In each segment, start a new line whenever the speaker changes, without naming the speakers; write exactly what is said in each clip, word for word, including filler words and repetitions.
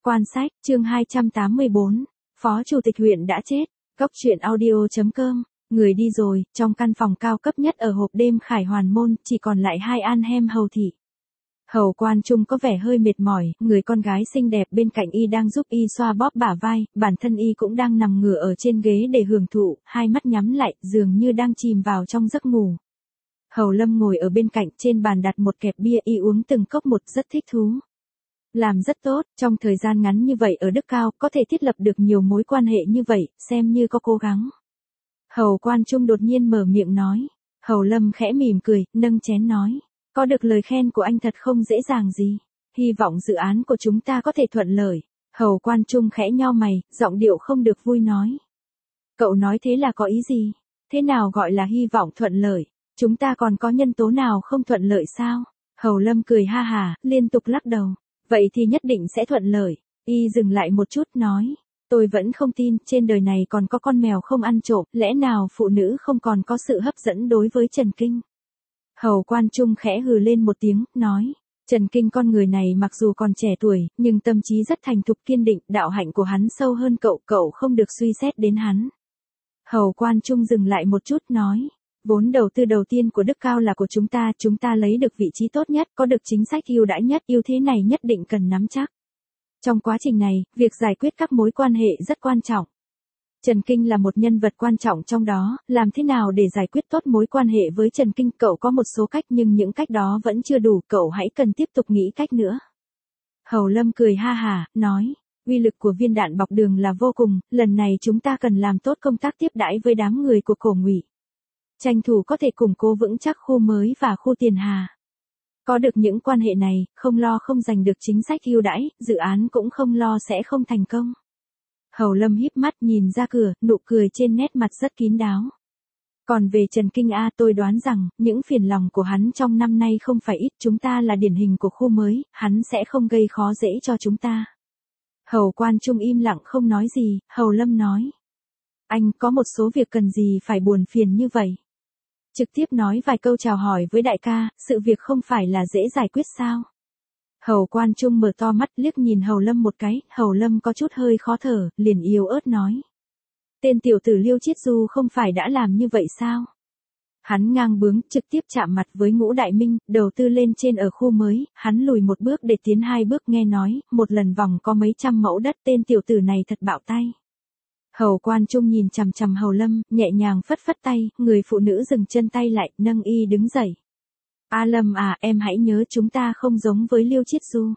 Quan sách, chương hai trăm tám mươi bốn, Phó Chủ tịch huyện đã chết, Cốc truyện audio chấm com, người đi rồi, trong căn phòng cao cấp nhất ở hộp đêm Khải Hoàn Môn, chỉ còn lại hai an hem hầu thị. Hầu Quan Trung có vẻ hơi mệt mỏi, người con gái xinh đẹp bên cạnh y đang giúp y xoa bóp bả vai, bản thân y cũng đang nằm ngửa ở trên ghế để hưởng thụ, hai mắt nhắm lại, dường như đang chìm vào trong giấc ngủ. Hầu Lâm ngồi ở bên cạnh, trên bàn đặt một kẹp bia, y uống từng cốc một, rất thích thú. Làm rất tốt, trong thời gian ngắn như vậy ở Đức Cao, có thể thiết lập được nhiều mối quan hệ như vậy, xem như có cố gắng. Hầu Quan Trung đột nhiên mở miệng nói. Hầu Lâm khẽ mỉm cười, nâng chén nói. Có được lời khen của anh thật không dễ dàng gì. Hy vọng dự án của chúng ta có thể thuận lợi. Hầu Quan Trung khẽ nheo mày, giọng điệu không được vui nói. Cậu nói thế là có ý gì? Thế nào gọi là hy vọng thuận lợi? Chúng ta còn có nhân tố nào không thuận lợi sao? Hầu Lâm cười ha hà, liên tục lắc đầu. Vậy thì nhất định sẽ thuận lợi. Y dừng lại một chút nói. Tôi vẫn không tin, trên đời này còn có con mèo không ăn trộm, lẽ nào phụ nữ không còn có sự hấp dẫn đối với Trần Kinh? Hầu Quan Trung khẽ hừ lên một tiếng, nói. Trần Kinh con người này mặc dù còn trẻ tuổi, nhưng tâm trí rất thành thục kiên định, đạo hạnh của hắn sâu hơn cậu, cậu không được suy xét đến hắn. Hầu Quan Trung dừng lại một chút, nói. Vốn đầu tư đầu tiên của Đức Cao là của chúng ta, chúng ta lấy được vị trí tốt nhất, có được chính sách ưu đãi nhất, ưu thế này nhất định cần nắm chắc. Trong quá trình này, việc giải quyết các mối quan hệ rất quan trọng. Trần Kinh là một nhân vật quan trọng trong đó, làm thế nào để giải quyết tốt mối quan hệ với Trần Kinh, cậu có một số cách nhưng những cách đó vẫn chưa đủ, cậu hãy cần tiếp tục nghĩ cách nữa. Hầu Lâm cười ha hà, nói, uy lực của viên đạn bọc đường là vô cùng, lần này chúng ta cần làm tốt công tác tiếp đãi với đám người của Cổ Ngụy. Tranh thủ có thể củng cố vững chắc khu mới và khu Tiền Hà. Có được những quan hệ này, không lo không giành được chính sách ưu đãi, dự án cũng không lo sẽ không thành công. Hầu Lâm híp mắt nhìn ra cửa, nụ cười trên nét mặt rất kín đáo. Còn về Trần Kinh A, tôi đoán rằng, những phiền lòng của hắn trong năm nay không phải ít, chúng ta là điển hình của khu mới, hắn sẽ không gây khó dễ cho chúng ta. Hầu Quan Trung im lặng không nói gì, Hầu Lâm nói. Anh có một số việc cần gì phải buồn phiền như vậy? Trực tiếp nói vài câu chào hỏi với đại ca, sự việc không phải là dễ giải quyết sao? Hầu Quan Trung mở to mắt liếc nhìn Hầu Lâm một cái, Hầu Lâm có chút hơi khó thở, liền yếu ớt nói. Tên tiểu tử Liêu Chiết Du không phải đã làm như vậy sao? Hắn ngang bướng, trực tiếp chạm mặt với Ngũ Đại Minh, đầu tư lên trên ở khu mới, hắn lùi một bước để tiến hai bước, nghe nói, một lần vòng có mấy trăm mẫu đất, tên tiểu tử này thật bạo tay. Hầu Quan Trung nhìn chằm chằm Hầu Lâm, nhẹ nhàng phất phất tay, người phụ nữ dừng chân tay lại, nâng y đứng dậy. A Lâm à, em hãy nhớ chúng ta không giống với Liêu Chiết Du.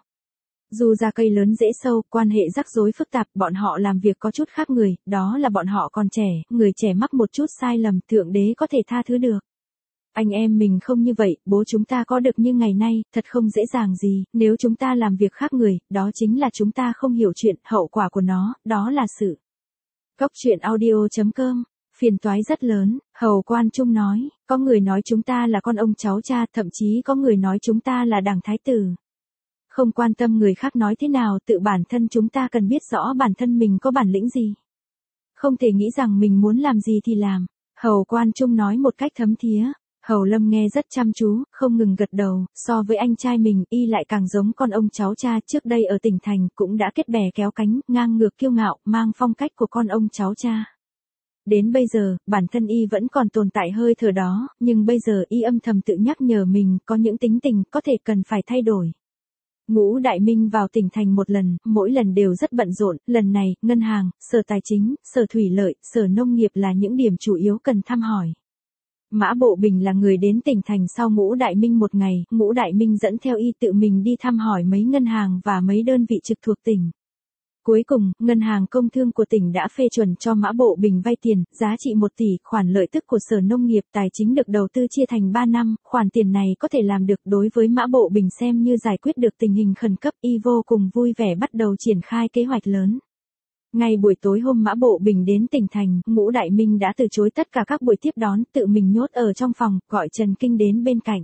Dù ra cây lớn dễ sâu, quan hệ rắc rối phức tạp, bọn họ làm việc có chút khác người, đó là bọn họ còn trẻ, người trẻ mắc một chút sai lầm, thượng đế có thể tha thứ được. Anh em mình không như vậy, bố chúng ta có được như ngày nay, thật không dễ dàng gì, nếu chúng ta làm việc khác người, đó chính là chúng ta không hiểu chuyện, hậu quả của nó, đó là sự. Cốc truyện audio chấm com, phiền toái rất lớn, Hầu Quan Trung nói, có người nói chúng ta là con ông cháu cha, thậm chí có người nói chúng ta là đảng thái tử. Không quan tâm người khác nói thế nào, tự bản thân chúng ta cần biết rõ bản thân mình có bản lĩnh gì. Không thể nghĩ rằng mình muốn làm gì thì làm, Hầu Quan Trung nói một cách thấm thía. Hầu Lâm nghe rất chăm chú, không ngừng gật đầu, so với anh trai mình, y lại càng giống con ông cháu cha, trước đây ở tỉnh thành, cũng đã kết bè kéo cánh, ngang ngược kiêu ngạo, mang phong cách của con ông cháu cha. Đến bây giờ, bản thân y vẫn còn tồn tại hơi thở đó, nhưng bây giờ y âm thầm tự nhắc nhở mình, có những tính tình, có thể cần phải thay đổi. Ngũ Đại Minh vào tỉnh thành một lần, mỗi lần đều rất bận rộn, lần này, ngân hàng, sở tài chính, sở thủy lợi, sở nông nghiệp là những điểm chủ yếu cần thăm hỏi. Mã Bộ Bình là người đến tỉnh thành sau Ngũ Đại Minh một ngày, Ngũ Đại Minh dẫn theo y tự mình đi thăm hỏi mấy ngân hàng và mấy đơn vị trực thuộc tỉnh. Cuối cùng, Ngân hàng Công thương của tỉnh đã phê chuẩn cho Mã Bộ Bình vay tiền, giá trị một tỷ, khoản lợi tức của Sở Nông nghiệp Tài chính được đầu tư chia thành ba năm, khoản tiền này có thể làm được đối với Mã Bộ Bình xem như giải quyết được tình hình khẩn cấp, y vô cùng vui vẻ bắt đầu triển khai kế hoạch lớn. Ngay buổi tối hôm Mã Bộ Bình đến tỉnh thành, Ngũ Đại Minh đã từ chối tất cả các buổi tiếp đón, tự mình nhốt ở trong phòng, gọi Trần Kinh đến bên cạnh.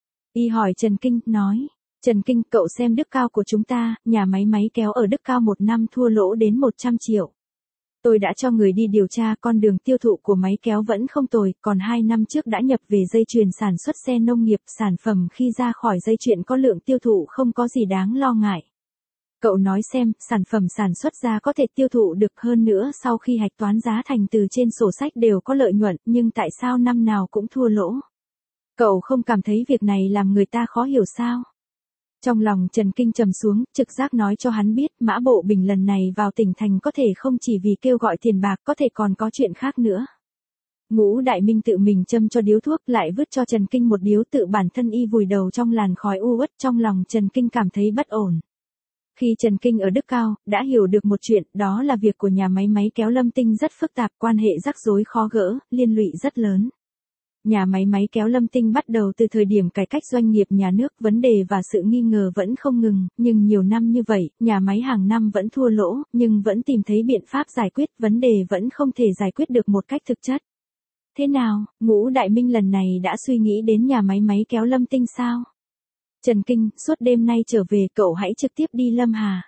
Y hỏi Trần Kinh, nói, Trần Kinh, cậu xem Đức Cao của chúng ta, nhà máy máy kéo ở Đức Cao một năm thua lỗ đến một trăm triệu. Tôi đã cho người đi điều tra, con đường tiêu thụ của máy kéo vẫn không tồi, còn hai năm trước đã nhập về dây chuyền sản xuất xe nông nghiệp, sản phẩm khi ra khỏi dây chuyền có lượng tiêu thụ không có gì đáng lo ngại. Cậu nói xem, sản phẩm sản xuất ra có thể tiêu thụ được, hơn nữa sau khi hạch toán giá thành từ trên sổ sách đều có lợi nhuận, nhưng tại sao năm nào cũng thua lỗ? Cậu không cảm thấy việc này làm người ta khó hiểu sao? Trong lòng Trần Kinh trầm xuống, trực giác nói cho hắn biết Mã Bộ Bình lần này vào tỉnh thành có thể không chỉ vì kêu gọi tiền bạc, có thể còn có chuyện khác nữa. Ngũ Đại Minh tự mình châm cho điếu thuốc, lại vứt cho Trần Kinh một điếu, tự bản thân y vùi đầu trong làn khói u uất. Trong lòng Trần Kinh cảm thấy bất ổn. Khi Trần Kinh ở Đức Cao, đã hiểu được một chuyện, đó là việc của nhà máy máy kéo Lâm Tinh rất phức tạp, quan hệ rắc rối khó gỡ, liên lụy rất lớn. Nhà máy máy kéo Lâm Tinh bắt đầu từ thời điểm cải cách doanh nghiệp nhà nước, vấn đề và sự nghi ngờ vẫn không ngừng, nhưng nhiều năm như vậy, nhà máy hàng năm vẫn thua lỗ, nhưng vẫn tìm thấy biện pháp giải quyết, vấn đề vẫn không thể giải quyết được một cách thực chất. Thế nào, Ngũ Đại Minh lần này đã suy nghĩ đến nhà máy máy kéo Lâm Tinh sao? Trần Kinh, suốt đêm nay trở về cậu hãy trực tiếp đi Lâm Hà.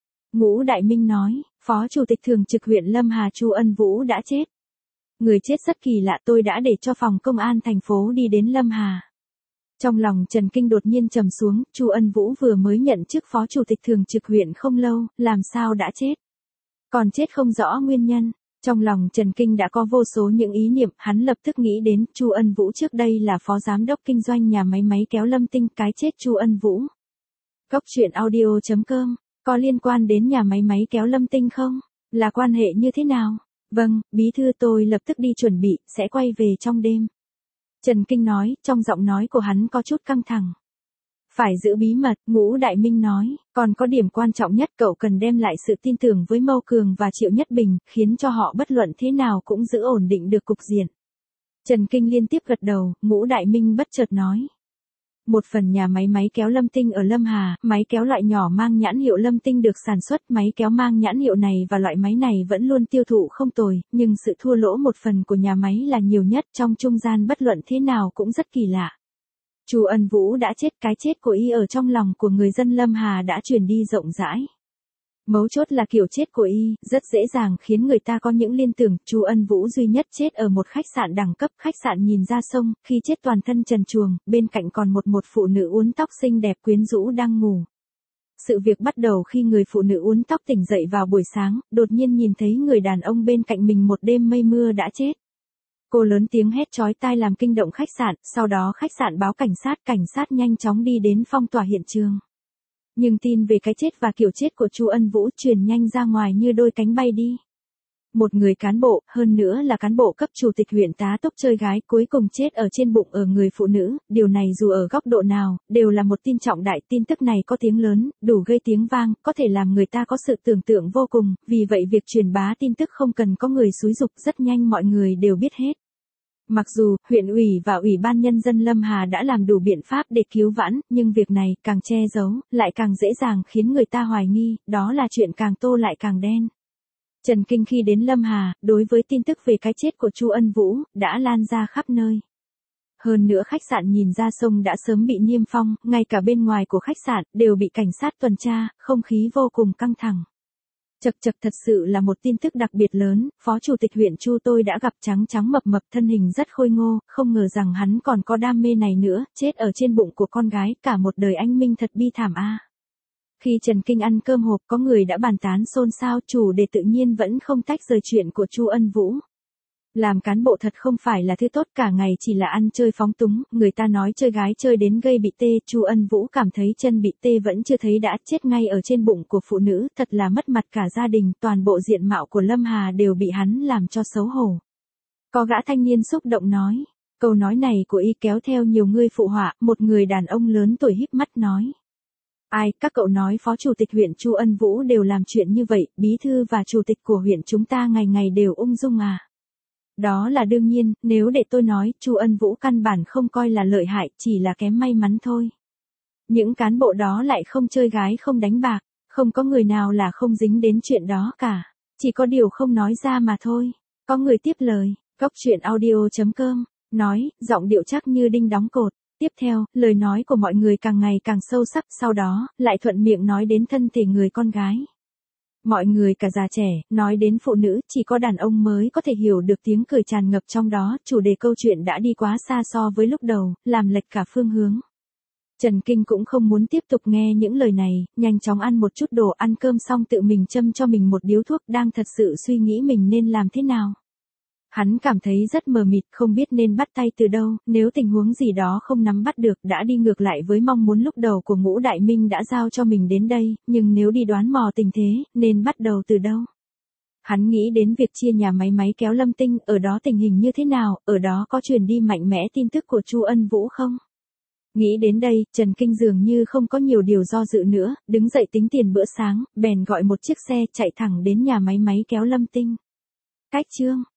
Ngũ Đại Minh nói, Phó Chủ tịch Thường trực huyện Lâm Hà Chu Ân Vũ đã chết. Người chết rất kỳ lạ, tôi đã để cho phòng công an thành phố đi đến Lâm Hà. Trong lòng Trần Kinh đột nhiên trầm xuống, Chu Ân Vũ vừa mới nhận chức Phó Chủ tịch Thường trực huyện không lâu, làm sao đã chết? Còn chết không rõ nguyên nhân. Trong lòng Trần Kinh đã có vô số những ý niệm, hắn lập tức nghĩ đến Chu Ân Vũ trước đây là phó giám đốc kinh doanh nhà máy máy kéo Lâm Tinh, cái chết Chu Ân Vũ. Cốc truyện audio chấm com, có liên quan đến nhà máy máy kéo Lâm Tinh không? Là quan hệ như thế nào? Vâng, bí thư tôi lập tức đi chuẩn bị, sẽ quay về trong đêm. Trần Kinh nói, trong giọng nói của hắn có chút căng thẳng. Phải giữ bí mật, Ngũ Đại Minh nói, còn có điểm quan trọng nhất, cậu cần đem lại sự tin tưởng với Mâu Cường và Triệu Nhất Bình, khiến cho họ bất luận thế nào cũng giữ ổn định được cục diện. Trần Kinh liên tiếp gật đầu, Ngũ Đại Minh bất chợt nói. Một phần nhà máy máy kéo Lâm Tinh ở Lâm Hà, máy kéo loại nhỏ mang nhãn hiệu Lâm Tinh được sản xuất, máy kéo mang nhãn hiệu này và loại máy này vẫn luôn tiêu thụ không tồi, nhưng sự thua lỗ một phần của nhà máy là nhiều nhất, trong trung gian bất luận thế nào cũng rất kỳ lạ. Chu Ân Vũ đã chết, cái chết của y ở trong lòng của người dân Lâm Hà đã truyền đi rộng rãi. Mấu chốt là kiểu chết của y, rất dễ dàng khiến người ta có những liên tưởng, Chu Ân Vũ duy nhất chết ở một khách sạn đẳng cấp, khách sạn nhìn ra sông, khi chết toàn thân trần truồng, bên cạnh còn một một phụ nữ uốn tóc xinh đẹp quyến rũ đang ngủ. Sự việc bắt đầu khi người phụ nữ uốn tóc tỉnh dậy vào buổi sáng, đột nhiên nhìn thấy người đàn ông bên cạnh mình một đêm mây mưa đã chết. Cô lớn tiếng hét chói tai làm kinh động khách sạn, sau đó khách sạn báo cảnh sát, cảnh sát nhanh chóng đi đến phong tỏa hiện trường. Nhưng tin về cái chết và kiểu chết của Chu Ân Vũ truyền nhanh ra ngoài như đôi cánh bay đi. Một người cán bộ, hơn nữa là cán bộ cấp chủ tịch huyện tá túc chơi gái, cuối cùng chết ở trên bụng ở người phụ nữ, điều này dù ở góc độ nào, đều là một tin trọng đại, tin tức này có tiếng lớn, đủ gây tiếng vang, có thể làm người ta có sự tưởng tượng vô cùng, vì vậy việc truyền bá tin tức không cần có người xúi giục, rất nhanh mọi người đều biết hết. Mặc dù, huyện ủy và ủy ban nhân dân Lâm Hà đã làm đủ biện pháp để cứu vãn, nhưng việc này, càng che giấu, lại càng dễ dàng khiến người ta hoài nghi, đó là chuyện càng tô lại càng đen. Trần Kinh khi đến Lâm Hà, đối với tin tức về cái chết của Chu Ân Vũ, đã lan ra khắp nơi. Hơn nữa khách sạn nhìn ra sông đã sớm bị niêm phong, ngay cả bên ngoài của khách sạn, đều bị cảnh sát tuần tra, không khí vô cùng căng thẳng. Chật chật thật sự là một tin tức đặc biệt lớn, Phó Chủ tịch huyện Chu tôi đã gặp trắng trắng mập mập thân hình rất khôi ngô, không ngờ rằng hắn còn có đam mê này nữa, chết ở trên bụng của con gái, cả một đời anh minh thật bi thảm a. Khi Trần Kinh ăn cơm hộp có người đã bàn tán xôn xao, chủ đề tự nhiên vẫn không tách rời chuyện của Chu Ân Vũ. Làm cán bộ thật không phải là thứ tốt, cả ngày chỉ là ăn chơi phóng túng, người ta nói chơi gái chơi đến gây bị tê, Chu Ân Vũ cảm thấy chân bị tê vẫn chưa thấy đã chết ngay ở trên bụng của phụ nữ, thật là mất mặt cả gia đình, toàn bộ diện mạo của Lâm Hà đều bị hắn làm cho xấu hổ. Có gã thanh niên xúc động nói, câu nói này của y kéo theo nhiều người phụ họa, một người đàn ông lớn tuổi híp mắt nói. Ai, các cậu nói Phó Chủ tịch huyện Chu Ân Vũ đều làm chuyện như vậy, bí thư và chủ tịch của huyện chúng ta ngày ngày đều ung dung à. Đó là đương nhiên, nếu để tôi nói, Chu Ân Vũ căn bản không coi là lợi hại, chỉ là kém may mắn thôi. Những cán bộ đó lại không chơi gái không đánh bạc, không có người nào là không dính đến chuyện đó cả, chỉ có điều không nói ra mà thôi. Có người tiếp lời, cốc truyện audio chấm com, nói, giọng điệu chắc như đinh đóng cột. Tiếp theo, lời nói của mọi người càng ngày càng sâu sắc, sau đó, lại thuận miệng nói đến thân thể người con gái. Mọi người cả già trẻ, nói đến phụ nữ, chỉ có đàn ông mới có thể hiểu được tiếng cười tràn ngập trong đó, chủ đề câu chuyện đã đi quá xa so với lúc đầu, làm lệch cả phương hướng. Trần Kinh cũng không muốn tiếp tục nghe những lời này, nhanh chóng ăn một chút đồ, ăn cơm xong tự mình châm cho mình một điếu thuốc, đang thật sự suy nghĩ mình nên làm thế nào. Hắn cảm thấy rất mờ mịt, không biết nên bắt tay từ đâu, nếu tình huống gì đó không nắm bắt được đã đi ngược lại với mong muốn lúc đầu của Ngũ Đại Minh đã giao cho mình đến đây, nhưng nếu đi đoán mò tình thế, nên bắt đầu từ đâu. Hắn nghĩ đến việc chia nhà máy máy kéo Lâm Tinh, ở đó tình hình như thế nào, ở đó có truyền đi mạnh mẽ tin tức của Chu Ân Vũ không? Nghĩ đến đây, Trần Kinh dường như không có nhiều điều do dự nữa, đứng dậy tính tiền bữa sáng, bèn gọi một chiếc xe chạy thẳng đến nhà máy máy kéo Lâm Tinh. Cách chương